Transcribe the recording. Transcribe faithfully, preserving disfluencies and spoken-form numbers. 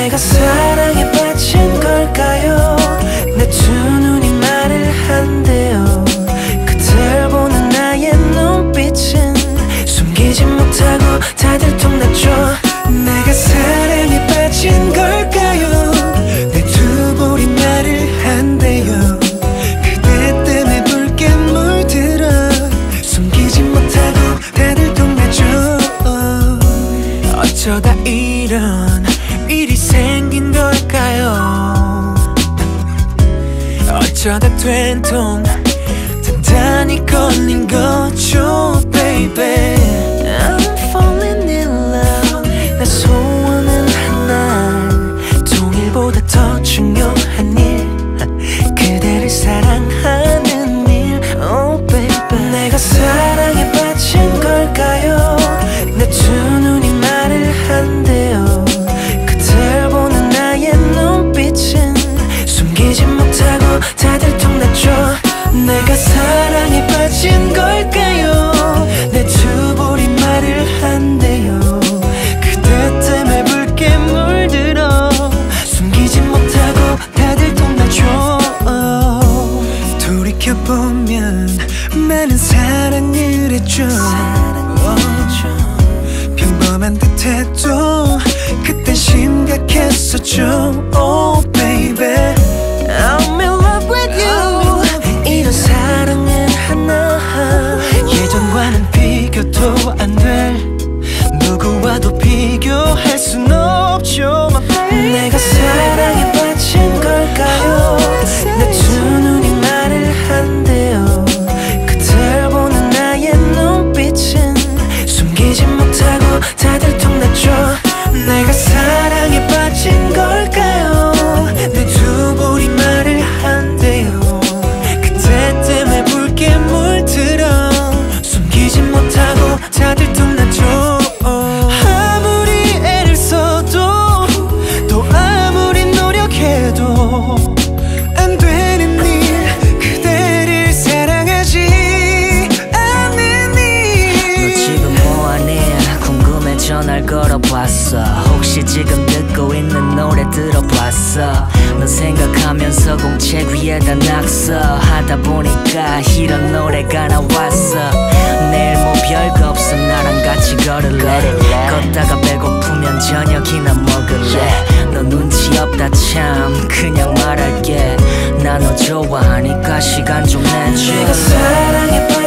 내가 사랑에 빠진 걸까요? 내 두 눈이 말을 한대요. 그댈 보는 나의 눈빛은 숨기지 못하고 다들 통났죠. 내가 사랑에 빠진 걸까요? 내 두 볼이 말을 한대요. 그대 때문에 붉게 물들어 숨기지 못하고 다들 통났죠. 어쩌다 이런 일이 생긴 걸까요? 어쩌다 된통 단단히 걸린 거죠, baby. I'm falling in love. 내 소원은 하나, 통일보다 더 중요한 일, 그대를 사랑하는 일, oh baby. 내가 사랑에 빠진 걸까요? 내 두 눈이 말을 한대요. 그댈 보는 나의 눈빛은 숨기지 못하고 다들 통났죠. 내가 사랑에 빠진 걸까요? 내 두 볼이 말을 한대요. 그대 때문에 붉게 물들어 숨기지 못하고 다들 통났죠. 돌이켜보면 많은 사랑을 했죠. 평범한 듯해도 그땐 심각했었죠. Oh baby, I'm in love with you. 이런 사랑은 하나, 예전과는 비교도 안 될, 누구와도 비교할 순 없죠. 내가 사랑에 빠진 걸까요? 내 두 눈이 말을 한대요. 그댈 보는 나의 눈빛은 숨기지 못하고 다들 통났죠. 내가 사랑에 빠진 걸까요? 내 두 볼이 말을 한대요. 그대 때문에 붉게 물들어 숨기지 못하고 다들 통났죠. 아무리 애를 써도 또 아무리 노력해도 안 되는 일, 그대를 사랑하지 않는 일. 너 지금 뭐하니? 궁금해 전화를 걸어봤어. 혹시 지금 듣고 있는 노래 들어봤어? 너 생각하면서 공책 위에다 낙서하다 보니까 이런 노래가 나왔어. 내일 뭐 별거 없어 나랑 같이 걸을래? 걷다가 배고프면 저녁이나 먹을래? 너 눈치 없다 참 그냥 말할게. 나 너 좋아하니까 시간 좀 내줘. 내가 사랑에